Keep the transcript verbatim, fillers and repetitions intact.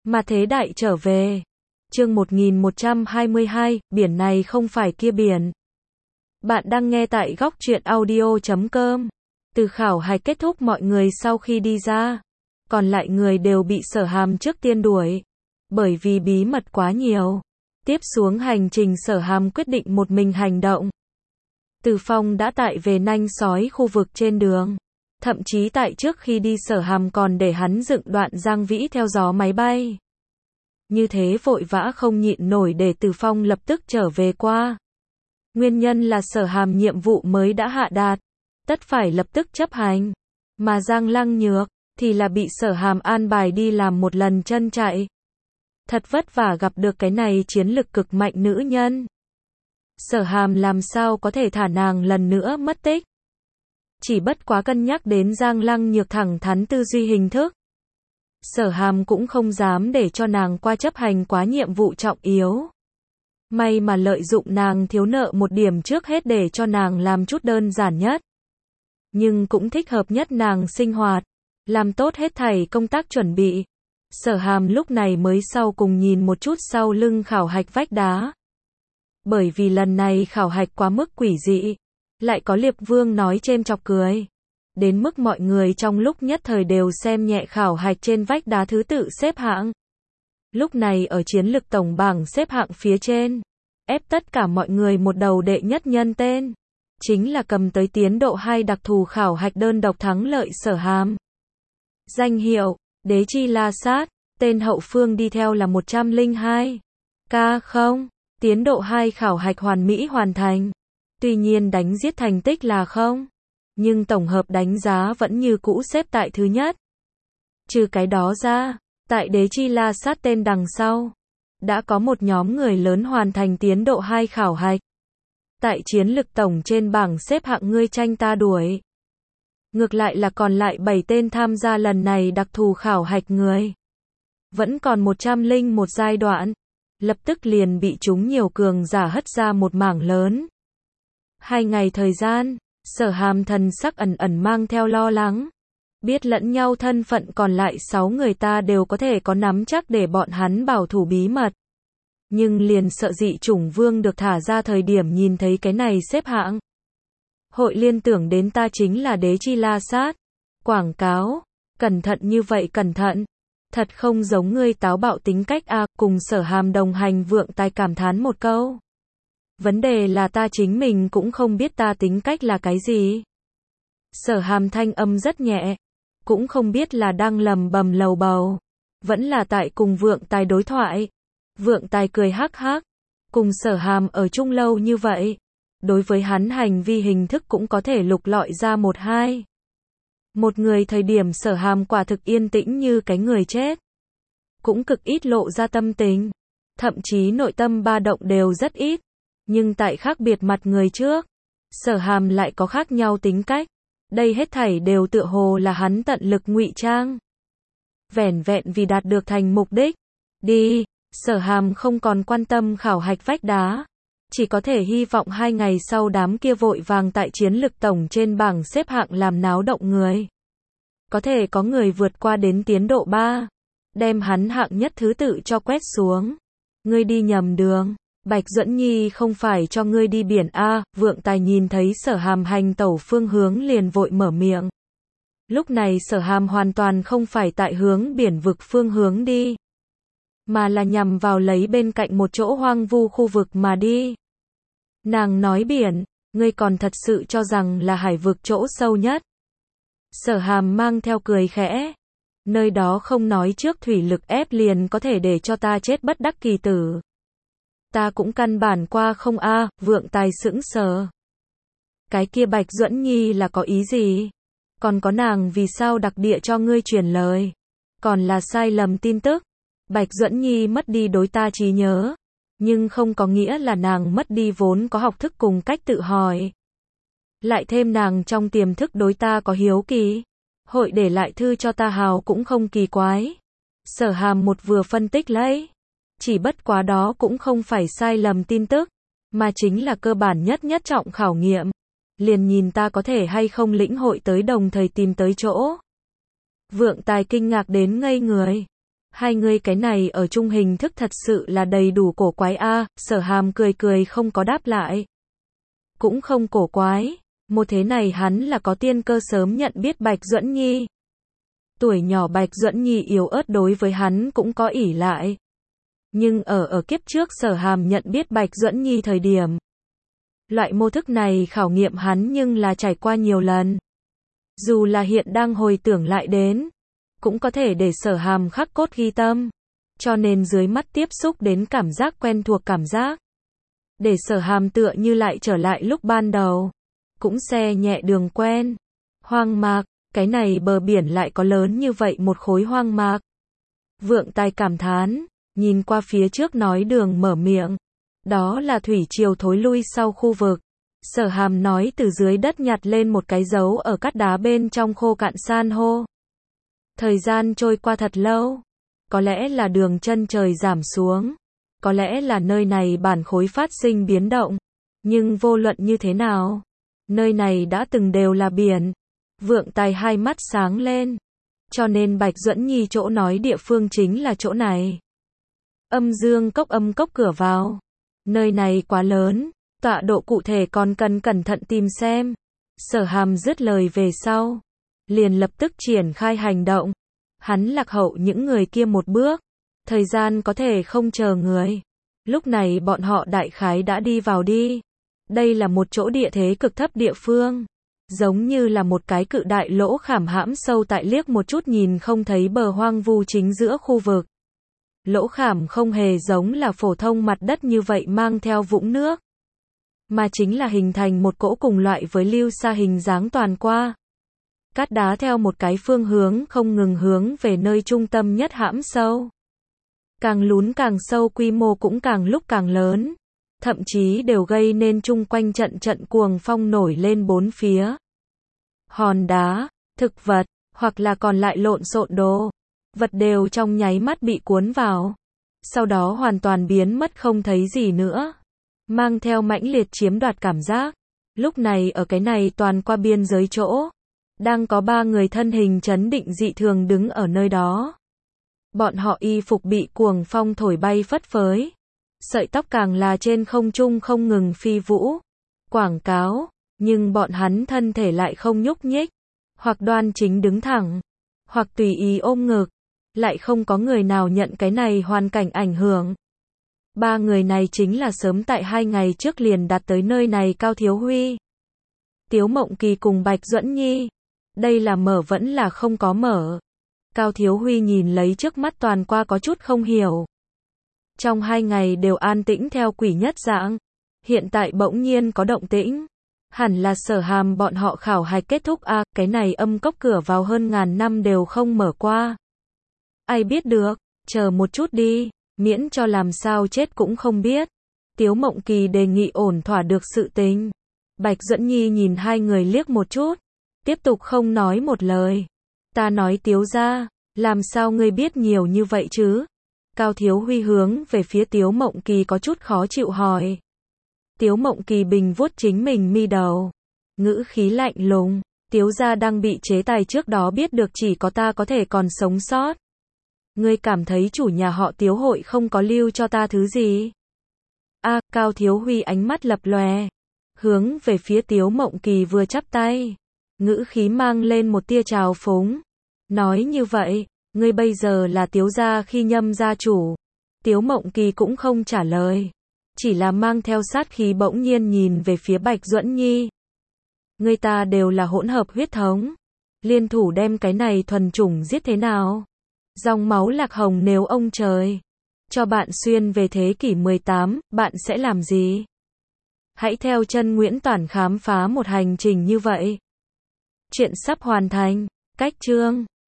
Mà thế đại trở về. Chương một nghìn một trăm hai mươi hai, biển này không phải kia biển. Bạn đang nghe tại góc truyện audio chấm com. Từ khảo hạch kết thúc mọi người sau khi đi ra, còn lại người đều bị Sở Hàm trước tiên đuổi. Bởi vì bí mật quá nhiều. Tiếp xuống hành trình Sở Hàm quyết định một mình hành động. Từ Phong đã tại về nanh sói khu vực trên đường. Thậm chí tại trước khi đi Sở Hàm còn để hắn dựng đoạn giang vĩ theo gió máy bay. Như thế vội vã không nhịn nổi để Từ Phong lập tức trở về qua. Nguyên nhân là Sở Hàm nhiệm vụ mới đã hạ đạt, tất phải lập tức chấp hành. Mà Giang Lăng Nhược thì là bị Sở Hàm an bài đi làm một lần chân chạy. Thật vất vả gặp được cái này chiến lực cực mạnh nữ nhân. Sở Hàm làm sao có thể thả nàng lần nữa mất tích. Chỉ bất quá cân nhắc đến Giang Lăng Nhược thẳng thắn tư duy hình thức. Sở Hàm cũng không dám để cho nàng qua chấp hành quá nhiệm vụ trọng yếu. May mà lợi dụng nàng thiếu nợ một điểm trước hết để cho nàng làm chút đơn giản nhất. Nhưng cũng thích hợp nhất nàng sinh hoạt. Làm tốt hết thảy công tác chuẩn bị. Sở Hàm lúc này mới sau cùng nhìn một chút sau lưng khảo hạch vách đá. Bởi vì lần này khảo hạch quá mức quỷ dị. Lại có Liệp Vương nói chêm chọc cười. Đến mức mọi người trong lúc nhất thời đều xem nhẹ khảo hạch trên vách đá thứ tự xếp hạng. Lúc này ở chiến lực tổng bảng xếp hạng phía trên, ép tất cả mọi người một đầu đệ nhất nhân tên. Chính là cầm tới tiến độ hai đặc thù khảo hạch đơn độc thắng lợi Sở Hàm. Danh hiệu, Đế Chi La Sát, tên hậu phương đi theo là một trăm lẻ hai. K không, tiến độ hai khảo hạch hoàn mỹ hoàn thành. Tuy nhiên đánh giết thành tích là không. Nhưng tổng hợp đánh giá vẫn như cũ xếp tại thứ nhất. Trừ cái đó ra, tại Đế Chi La Sát tên đằng sau, đã có một nhóm người lớn hoàn thành tiến độ hai khảo hạch. Tại chiến lực tổng trên bảng xếp hạng ngươi tranh ta đuổi. Ngược lại là còn lại bảy tên tham gia lần này đặc thù khảo hạch người. Vẫn còn một trăm lẻ một giai đoạn. Lập tức liền bị chúng nhiều cường giả hất ra một mảng lớn. Hai ngày thời gian, Sở Hàm thần sắc ẩn ẩn mang theo lo lắng. Biết lẫn nhau thân phận còn lại sáu người ta đều có thể có nắm chắc để bọn hắn bảo thủ bí mật. Nhưng liền sợ dị chủng vương được thả ra thời điểm nhìn thấy cái này xếp hạng. Hội liên tưởng đến ta chính là Đế Chi La Sát. Quảng cáo, cẩn thận như vậy cẩn thận. Thật không giống ngươi táo bạo tính cách a. Cùng Sở Hàm đồng hành Vượng Tài cảm thán một câu. Vấn đề là ta chính mình cũng không biết ta tính cách là cái gì. Sở Hàm thanh âm rất nhẹ. Cũng không biết là đang lầm bầm lầu bầu. Vẫn là tại cùng Vượng Tài đối thoại. Vượng Tài cười hắc hắc. Cùng Sở Hàm ở chung lâu như vậy. Đối với hắn hành vi hình thức cũng có thể lục lọi ra một hai. Một người thời điểm Sở Hàm quả thực yên tĩnh như cái người chết. Cũng cực ít lộ ra tâm tình. Thậm chí nội tâm ba động đều rất ít. Nhưng tại khác biệt mặt người trước, Sở Hàm lại có khác nhau tính cách. Đây hết thảy đều tựa hồ là hắn tận lực ngụy trang. Vẻn vẹn vì đạt được thành mục đích. Đi, Sở Hàm không còn quan tâm khảo hạch vách đá. Chỉ có thể hy vọng hai ngày sau đám kia vội vàng tại chiến lực tổng trên bảng xếp hạng làm náo động người. Có thể có người vượt qua đến tiến độ ba. Đem hắn hạng nhất thứ tự cho quét xuống. Ngươi đi nhầm đường. Bạch Duẫn Nhi không phải cho ngươi đi biển a. Vượng Tài nhìn thấy Sở Hàm hành tẩu phương hướng liền vội mở miệng. Lúc này Sở Hàm hoàn toàn không phải tại hướng biển vực phương hướng đi, mà là nhằm vào lấy bên cạnh một chỗ hoang vu khu vực mà đi. Nàng nói biển, ngươi còn thật sự cho rằng là hải vực chỗ sâu nhất. Sở Hàm mang theo cười khẽ. Nơi đó không nói trước thủy lực ép liền có thể để cho ta chết bất đắc kỳ tử. Ta cũng căn bản qua không a. Vượng Tài sững sờ. Cái kia Bạch Duẫn Nhi là có ý gì? Còn có nàng vì sao đặc địa cho ngươi truyền lời? Còn là sai lầm tin tức. Bạch Duẫn Nhi mất đi đối ta trí nhớ. Nhưng không có nghĩa là nàng mất đi vốn có học thức cùng cách tự hỏi. Lại thêm nàng trong tiềm thức đối ta có hiếu kỳ. Hội để lại thư cho ta hào cũng không kỳ quái. Sở Hàm một vừa phân tích lấy. Chỉ bất quá đó cũng không phải sai lầm tin tức, mà chính là cơ bản nhất nhất trọng khảo nghiệm. Liền nhìn ta có thể hay không lĩnh hội tới đồng thời tìm tới chỗ. Vượng Tài kinh ngạc đến ngây người. Hai người cái này ở chung hình thức thật sự là đầy đủ cổ quái a. Sở Hàm cười cười không có đáp lại. Cũng không cổ quái, một thế này hắn là có tiên cơ sớm nhận biết Bạch Duẫn Nhi. Tuổi nhỏ Bạch Duẫn Nhi yếu ớt đối với hắn cũng có ỷ lại. Nhưng ở ở kiếp trước Sở Hàm nhận biết Bạch Duẫn Nhi thời điểm, loại mô thức này khảo nghiệm hắn nhưng là trải qua nhiều lần. Dù là hiện đang hồi tưởng lại đến, cũng có thể để Sở Hàm khắc cốt ghi tâm. Cho nên dưới mắt tiếp xúc đến cảm giác quen thuộc cảm giác. Để Sở Hàm tựa như lại trở lại lúc ban đầu. Cũng xe nhẹ đường quen. Hoang mạc, cái này bờ biển lại có lớn như vậy một khối hoang mạc. Vượng Tài cảm thán, nhìn qua phía trước nói đường mở miệng. Đó là thủy triều thối lui sau khu vực. Sở Hàm nói từ dưới đất nhặt lên một cái dấu ở cát đá bên trong khô cạn san hô. Thời gian trôi qua thật lâu. Có lẽ là đường chân trời giảm xuống. Có lẽ là nơi này bản khối phát sinh biến động. Nhưng vô luận như thế nào, nơi này đã từng đều là biển. Vượng Tài hai mắt sáng lên. Cho nên Bạch Duẫn Nhi chỗ nói địa phương chính là chỗ này. Âm dương cốc âm cốc cửa vào. Nơi này quá lớn, tọa độ cụ thể còn cần cẩn thận tìm xem. Sở Hàm dứt lời về sau, liền lập tức triển khai hành động. Hắn lạc hậu những người kia một bước. Thời gian có thể không chờ người. Lúc này bọn họ đại khái đã đi vào đi. Đây là một chỗ địa thế cực thấp địa phương. Giống như là một cái cự đại lỗ khảm hãm sâu tại liếc một chút nhìn không thấy bờ hoang vu chính giữa khu vực. Lỗ khảm không hề giống là phổ thông mặt đất như vậy mang theo vũng nước. Mà chính là hình thành một cỗ cùng loại với lưu sa hình dáng toàn qua. Cát đá theo một cái phương hướng không ngừng hướng về nơi trung tâm nhất hãm sâu. Càng lún càng sâu quy mô cũng càng lúc càng lớn. Thậm chí đều gây nên chung quanh trận trận cuồng phong nổi lên bốn phía. Hòn đá, thực vật, hoặc là còn lại lộn xộn đồ. Vật đều trong nháy mắt bị cuốn vào. Sau đó hoàn toàn biến mất không thấy gì nữa. Mang theo mãnh liệt chiếm đoạt cảm giác. Lúc này ở cái này toàn qua biên giới chỗ. Đang có ba người thân hình chấn định dị thường đứng ở nơi đó. Bọn họ y phục bị cuồng phong thổi bay phất phới. Sợi tóc càng là trên không trung không ngừng phi vũ. Quảng cáo, nhưng bọn hắn thân thể lại không nhúc nhích. Hoặc đoan chính đứng thẳng. Hoặc tùy ý ôm ngực. Lại không có người nào nhận cái này hoàn cảnh ảnh hưởng. Ba người này chính là sớm tại hai ngày trước liền đạt tới nơi này Cao Thiếu Huy, Tiếu Mộng Kỳ cùng Bạch Duẫn Nhi. Đây là mở vẫn là không có mở. Cao Thiếu Huy nhìn lấy trước mắt toàn qua có chút không hiểu. Trong hai ngày đều an tĩnh theo quỷ nhất dạng. Hiện tại bỗng nhiên có động tĩnh. Hẳn là Sở Hàm bọn họ khảo hạch kết thúc a. À, cái này âm cốc cửa vào hơn ngàn năm đều không mở qua. Ai biết được, chờ một chút đi, miễn cho làm sao chết cũng không biết. Tiếu Mộng Kỳ đề nghị ổn thỏa được sự tình. Bạch Duẫn Nhi nhìn hai người liếc một chút, tiếp tục không nói một lời. Ta nói Tiếu gia, làm sao ngươi biết nhiều như vậy chứ? Cao Thiếu Huy hướng về phía Tiếu Mộng Kỳ có chút khó chịu hỏi. Tiếu Mộng Kỳ bình vuốt chính mình mi đầu, ngữ khí lạnh lùng. Tiếu gia đang bị chế tài trước đó biết được chỉ có ta có thể còn sống sót. Ngươi cảm thấy chủ nhà họ Tiếu hội không có lưu cho ta thứ gì? A, à, Cao Thiếu Huy ánh mắt lập lòe, hướng về phía Tiếu Mộng Kỳ vừa chắp tay, ngữ khí mang lên một tia trào phúng. Nói như vậy, ngươi bây giờ là Tiếu gia khi nhâm gia chủ. Tiếu Mộng Kỳ cũng không trả lời, chỉ là mang theo sát khí bỗng nhiên nhìn về phía Bạch Duẫn Nhi. Ngươi ta đều là hỗn hợp huyết thống, liên thủ đem cái này thuần chủng giết thế nào? Dòng máu lạc hồng nếu ông trời cho bạn xuyên về thế kỷ mười tám, bạn sẽ làm gì? Hãy theo chân Nguyễn Toản khám phá một hành trình như vậy. Chuyện sắp hoàn thành. Cách chương